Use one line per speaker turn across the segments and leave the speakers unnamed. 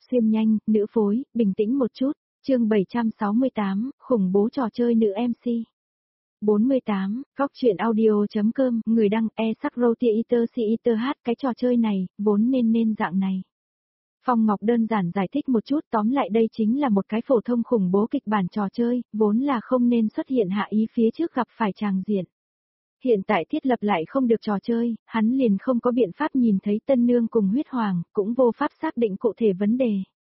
Xuyên nhanh, nữ phối, bình tĩnh một chút. Chương 768, khủng bố trò chơi nữ MC. 48, góc truyện audio.com, người đăng e-sắc-rô-tia-iter si-iter hát. Cái trò chơi này, vốn nên dạng này. Phong Ngọc đơn giản giải thích một chút, tóm lại đây chính là một cái phổ thông khủng bố kịch bản trò chơi, vốn là không nên xuất hiện Hạ Ý phía trước gặp phải tràng diện. Hiện tại thiết lập lại không được trò chơi, hắn liền không có biện pháp nhìn thấy Tân Nương cùng Huyết Hoàng, cũng vô pháp xác định cụ thể vấn đề.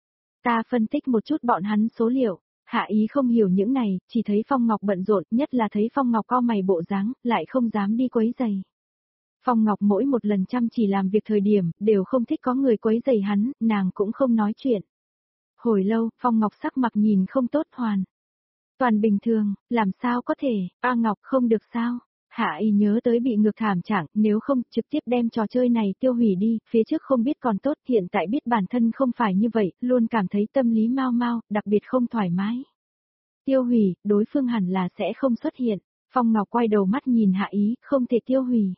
Ta phân tích một chút bọn hắn số liệu, Hạ Ý không hiểu những này, chỉ thấy Phong Ngọc bận rộn, nhất là thấy Phong Ngọc cau mày bộ dáng, lại không dám đi quấy giày. Phong Ngọc mỗi một lần chăm chỉ làm việc thời điểm, đều không thích có người quấy rầy hắn, nàng cũng không nói chuyện. Hồi lâu, Phong Ngọc sắc mặt nhìn không tốt hoàn. Toàn bình thường, làm sao có thể, A Ngọc không được sao? Hạ Ý nhớ tới bị ngược thảm trạng, nếu không, trực tiếp đem trò chơi này tiêu hủy đi, phía trước không biết còn tốt, hiện tại biết bản thân không phải như vậy, luôn cảm thấy tâm lý mau mau, đặc biệt không thoải mái. Tiêu hủy, đối phương hẳn là sẽ không xuất hiện. Phong Ngọc quay đầu mắt nhìn Hạ Ý, không thể tiêu hủy.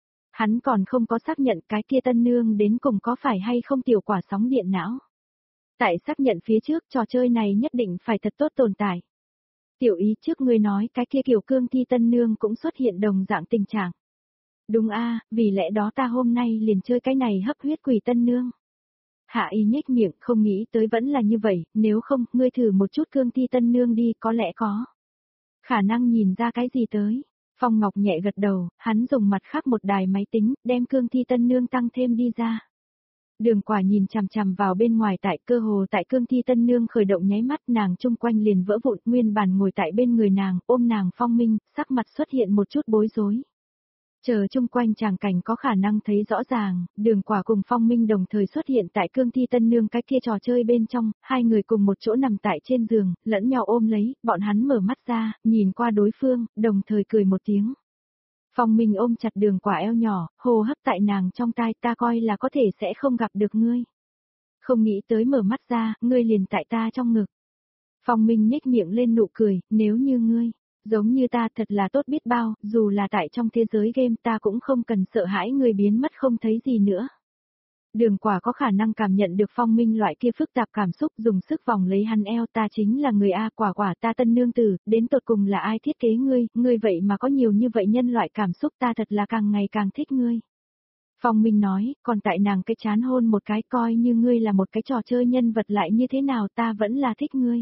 Hắn còn không có xác nhận cái kia Tân Nương đến cùng có phải hay không tiểu quả sóng điện não. Tại xác nhận phía trước trò chơi này nhất định phải thật tốt tồn tại. Tiểu Ý trước ngươi nói cái kia kiểu cương thi Tân Nương cũng xuất hiện đồng dạng tình trạng. Đúng a, vì lẽ đó ta hôm nay liền chơi cái này hấp huyết quỷ Tân Nương. Hạ Ý nhếch miệng, không nghĩ tới vẫn là như vậy, nếu không, ngươi thử một chút cương thi Tân Nương đi, có lẽ có khả năng nhìn ra cái gì tới. Phong Ngọc nhẹ gật đầu, hắn dùng mặt khác một đài máy tính, đem cương thi Tân Nương tăng thêm đi ra. Đường Quả nhìn chằm chằm vào bên ngoài tại cơ hồ tại cương thi Tân Nương khởi động nháy mắt nàng chung quanh liền vỡ vụn, nguyên bản ngồi tại bên người nàng, ôm nàng Phong Minh, sắc mặt xuất hiện một chút bối rối. Chờ chung quanh tràng cảnh có khả năng thấy rõ ràng, Đường Quả cùng Phong Minh đồng thời xuất hiện tại cương thi Tân Nương cái kia trò chơi bên trong, hai người cùng một chỗ nằm tại trên giường, lẫn nhau ôm lấy, bọn hắn mở mắt ra, nhìn qua đối phương, đồng thời cười một tiếng. Phong Minh ôm chặt Đường Quả eo nhỏ, hô hấp tại nàng trong tai, ta coi là có thể sẽ không gặp được ngươi. Không nghĩ tới mở mắt ra, ngươi liền tại ta trong ngực. Phong Minh nhếch miệng lên nụ cười, nếu như ngươi giống như ta thật là tốt biết bao, dù là tại trong thế giới game ta cũng không cần sợ hãi người biến mất không thấy gì nữa. Đường Quả có khả năng cảm nhận được Phong Minh loại kia phức tạp cảm xúc, dùng sức vòng lấy hắn eo, ta chính là người A, Quả ta Tân Nương tử, đến tột cùng là ai thiết kế ngươi vậy mà có nhiều như vậy nhân loại cảm xúc, ta thật là càng ngày càng thích ngươi. Phong Minh nói, còn tại nàng cái chán hôn một cái, coi như ngươi là một cái trò chơi nhân vật lại như thế nào, ta vẫn là thích ngươi.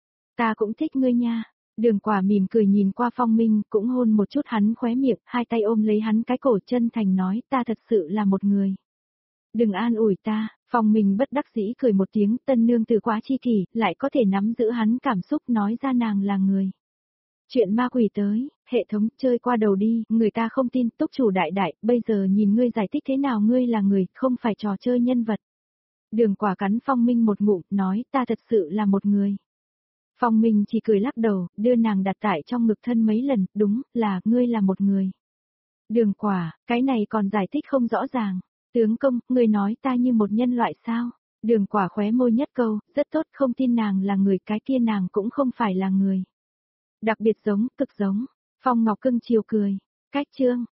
Ta cũng thích ngươi nha. Đường Quả mỉm cười nhìn qua Phong Minh, cũng hôn một chút hắn khóe miệng, hai tay ôm lấy hắn cái cổ, chân thành nói, ta thật sự là một người. Đừng an ủi ta. Phong Minh bất đắc dĩ cười một tiếng, Tân Nương từ quá chi kỷ, lại có thể nắm giữ hắn cảm xúc, nói ra nàng là người. Chuyện ma quỷ tới, hệ thống chơi qua đầu đi, người ta không tin, túc chủ đại, bây giờ nhìn ngươi giải thích thế nào ngươi là người, không phải trò chơi nhân vật. Đường Quả cắn Phong Minh một ngụm, nói, ta thật sự là một người. Phong Minh chỉ cười lắc đầu, đưa nàng đặt tại trong ngực thân mấy lần, đúng, là, ngươi là một người. Đường Quả, cái này còn giải thích không rõ ràng. Tướng công, ngươi nói ta như một nhân loại sao? Đường Quả khóe môi nhất câu, rất tốt, không tin nàng là người, cái kia nàng cũng không phải là người. Đặc biệt giống, cực giống. Phong Ngọc cưng chiều cười. Cách chương.